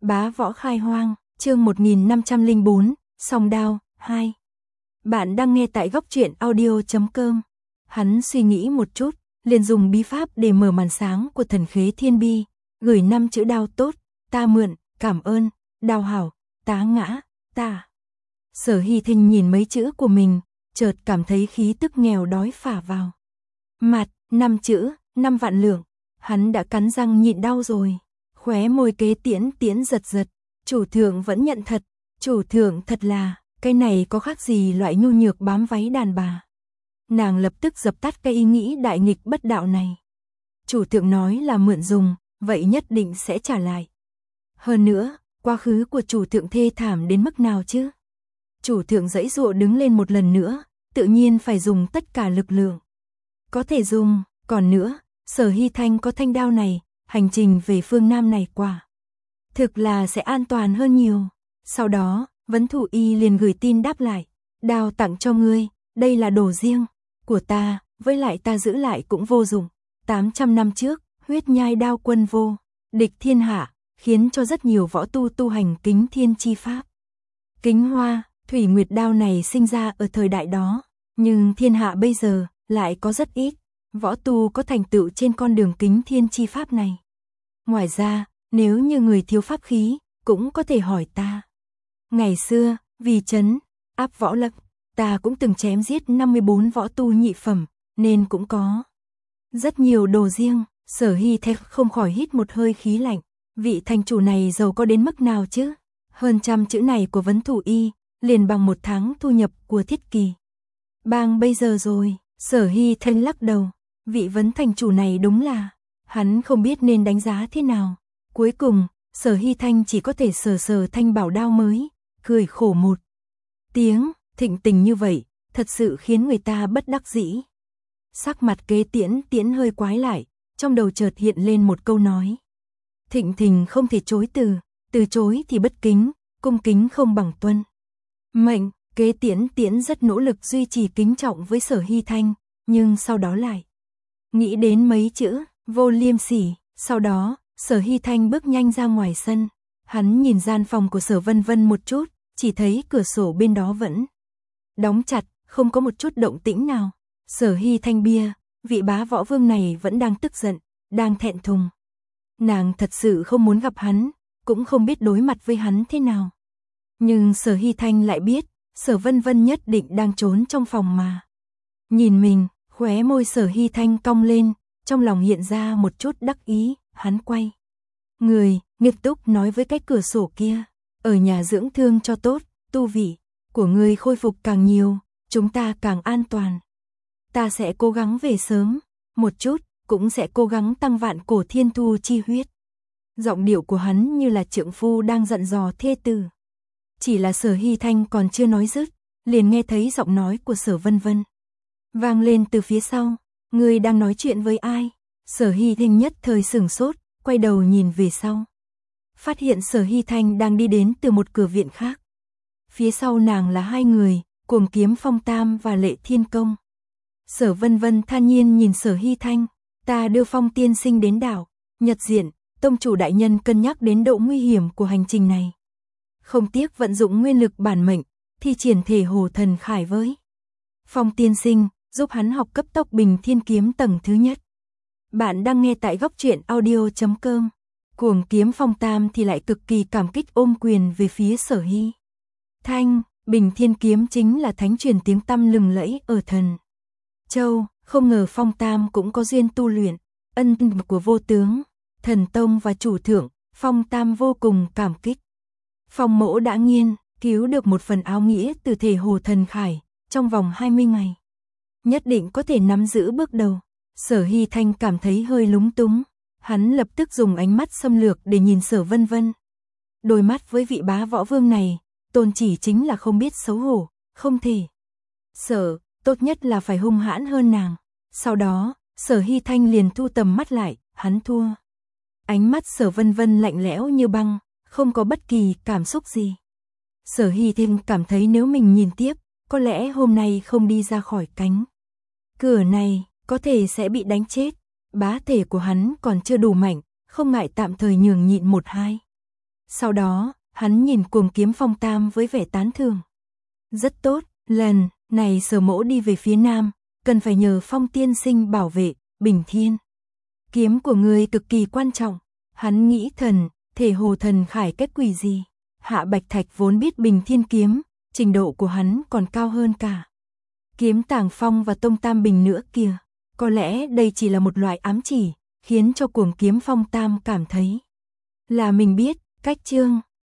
Bá võ khai hoang, chương 1504, song đao, 2. Bạn đang nghe tại góc truyện audio.com. Hắn suy nghĩ một chút, liền dùng bí pháp để mở màn sáng của thần khế thiên bi, gửi 5 chữ đao tốt, ta mượn, cảm ơn, đao hảo, tá ngã, ta. Sở Hy Thinh nhìn mấy chữ của mình, chợt cảm thấy khí tức nghèo đói phả vào mặt, 5 chữ, 5 vạn lượng, hắn đã cắn răng nhịn đau rồi. Khóe môi kế tiễn giật giật, chủ thượng vẫn nhận thật, chủ thượng thật là, cái này có khác gì loại nhu nhược bám váy đàn bà. Nàng lập tức dập tắt cái ý nghĩ đại nghịch bất đạo này. Chủ thượng nói là mượn dùng, vậy nhất định sẽ trả lại. Hơn nữa, quá khứ của chủ thượng thê thảm đến mức nào chứ? Chủ thượng giãy giụa đứng lên một lần nữa, tự nhiên phải dùng tất cả lực lượng. Có thể dùng, còn nữa, Sở Hy Thanh có thanh đao này, hành trình về phương Nam này thực là sẽ an toàn hơn nhiều. Sau đó, Vấn Thủ Y liền gửi tin đáp lại, đao tặng cho ngươi, đây là đồ riêng của ta, với lại ta giữ lại cũng vô dụng. 800 năm trước, huyết nhai đao quân vô địch thiên hạ, khiến cho rất nhiều võ tu tu hành kính thiên chi pháp. Kính hoa, thủy nguyệt đao này sinh ra ở thời đại đó, nhưng thiên hạ bây giờ lại có rất ít võ tu có thành tựu trên con đường kính thiên chi pháp này. Ngoài ra, nếu như người thiếu pháp khí, cũng có thể hỏi ta. Ngày xưa, vì trấn áp võ lực, ta cũng từng chém giết 54 võ tu nhị phẩm, nên cũng có rất nhiều đồ riêng. Sở Hy Thanh không khỏi hít một hơi khí lạnh, vị thành chủ này giàu có đến mức nào chứ? Hơn 100 chữ này của Vấn Thủ Y, liền bằng 1 tháng thu nhập của Thiết Kỳ. Bang bây giờ rồi, Sở Hy Thanh lắc đầu, vị Vấn thành chủ này đúng là, hắn không biết nên đánh giá thế nào. Cuối cùng, Sở Hy Thanh chỉ có thể sờ thanh bảo đao mới, cười khổ một tiếng. Thịnh tình như vậy, thật sự khiến người ta bất đắc dĩ. Sắc mặt kế tiễn hơi quái lại, trong đầu chợt hiện lên một câu nói. Thịnh tình không thể chối từ chối thì bất kính, cung kính không bằng tuân mệnh. Kế tiễn rất nỗ lực duy trì kính trọng với Sở Hy Thanh, nhưng sau đó lại nghĩ đến mấy chữ vô liêm sỉ. Sau đó, Sở Hy Thanh bước nhanh ra ngoài sân. Hắn nhìn gian phòng của Sở Vân Vân một chút, chỉ thấy cửa sổ bên đó vẫn đóng chặt, không có một chút động tĩnh nào. Sở Hy Thanh bia, vị bá võ vương này vẫn đang tức giận, đang thẹn thùng. Nàng thật sự không muốn gặp hắn, cũng không biết đối mặt với hắn thế nào. Nhưng Sở Hy Thanh lại biết, Sở Vân Vân nhất định đang trốn trong phòng mà. Nhìn mình, khóe môi Sở Hy Thanh cong lên, trong lòng hiện ra một chút đắc ý. Hắn quay người, nghiêm túc nói với cái cửa sổ kia, ở nhà dưỡng thương cho tốt, tu vị của ngươi khôi phục càng nhiều, chúng ta càng an toàn. Ta sẽ cố gắng về sớm một chút, cũng sẽ cố gắng tăng vạn cổ thiên thu chi huyết. Giọng điệu của hắn như là trượng phu đang dặn dò thê tử. Chỉ là Sở Hy Thanh còn chưa nói dứt, liền nghe thấy giọng nói của Sở Vân Vân vang lên từ phía sau. Ngươi đang nói chuyện với ai? Sở Hy Thanh nhất thời sửng sốt, quay đầu nhìn về sau. Phát hiện Sở Hy Thanh đang đi đến từ một cửa viện khác. Phía sau nàng là 2 người, Cuồng Kiếm Phong Tam và Lệ Thiên Công. Sở Vân Vân than nhiên nhìn Sở Hy Thanh, ta đưa Phong tiên sinh đến đảo Nhật Diện, tông chủ đại nhân cân nhắc đến độ nguy hiểm của hành trình này. Không tiếc vận dụng nguyên lực bản mệnh, thi triển thể hồ thần khải với Phong tiên sinh, giúp hắn học cấp tốc Bình Thiên Kiếm tầng thứ nhất. Bạn đang nghe tại góc truyện audio.com. Cuồng Kiếm Phong Tam thì lại cực kỳ cảm kích ôm quyền về phía Sở Hy Thanh. Bình Thiên Kiếm chính là thánh truyền tiếng tăm lừng lẫy ở Thần Châu, không ngờ Phong Tam cũng có duyên tu luyện. Ân của vô tướng Thần Tông và chủ thượng, Phong Tam vô cùng cảm kích. Phong mẫu đã nghiên cứu được một phần áo nghĩa từ thể hồ thần khải, trong vòng 20 ngày. Nhất định có thể nắm giữ bước đầu. Sở Hy Thanh cảm thấy hơi lúng túng. Hắn lập tức dùng ánh mắt xâm lược để nhìn Sở Vân Vân. Đôi mắt với vị bá võ vương này, tôn chỉ chính là không biết xấu hổ, không thể. Sở, tốt nhất là phải hung hãn hơn nàng. Sau đó, Sở Hy Thanh liền thu tầm mắt lại, hắn thua. Ánh mắt Sở Vân Vân lạnh lẽo như băng, không có bất kỳ cảm xúc gì. Sở Hy Thanh cảm thấy nếu mình nhìn tiếp, có lẽ hôm nay không đi ra khỏi cánh cửa này, có thể sẽ bị đánh chết. Bá thể của hắn còn chưa đủ mạnh, không ngại tạm thời nhường nhịn 1-2 Sau đó, hắn nhìn Cuồng Kiếm Phong Tam với vẻ tán thưởng. Rất tốt, lần này Sở Mỗ đi về phía nam, cần phải nhờ Phong tiên sinh bảo vệ, Bình Thiên. Kiếm của ngươi cực kỳ quan trọng. Hắn nghĩ thầm, thể hồ thần khải kết quỷ gì. Hạ Bạch Thạch vốn biết Bình Thiên kiếm, trình độ của hắn còn cao hơn cả Kiếm Tàng Phong và Tông Tam Bình nữa kìa. Có lẽ đây chỉ là một loại ám chỉ, khiến cho Cuồng Kiếm Phong Tam cảm thấy là mình biết cách chương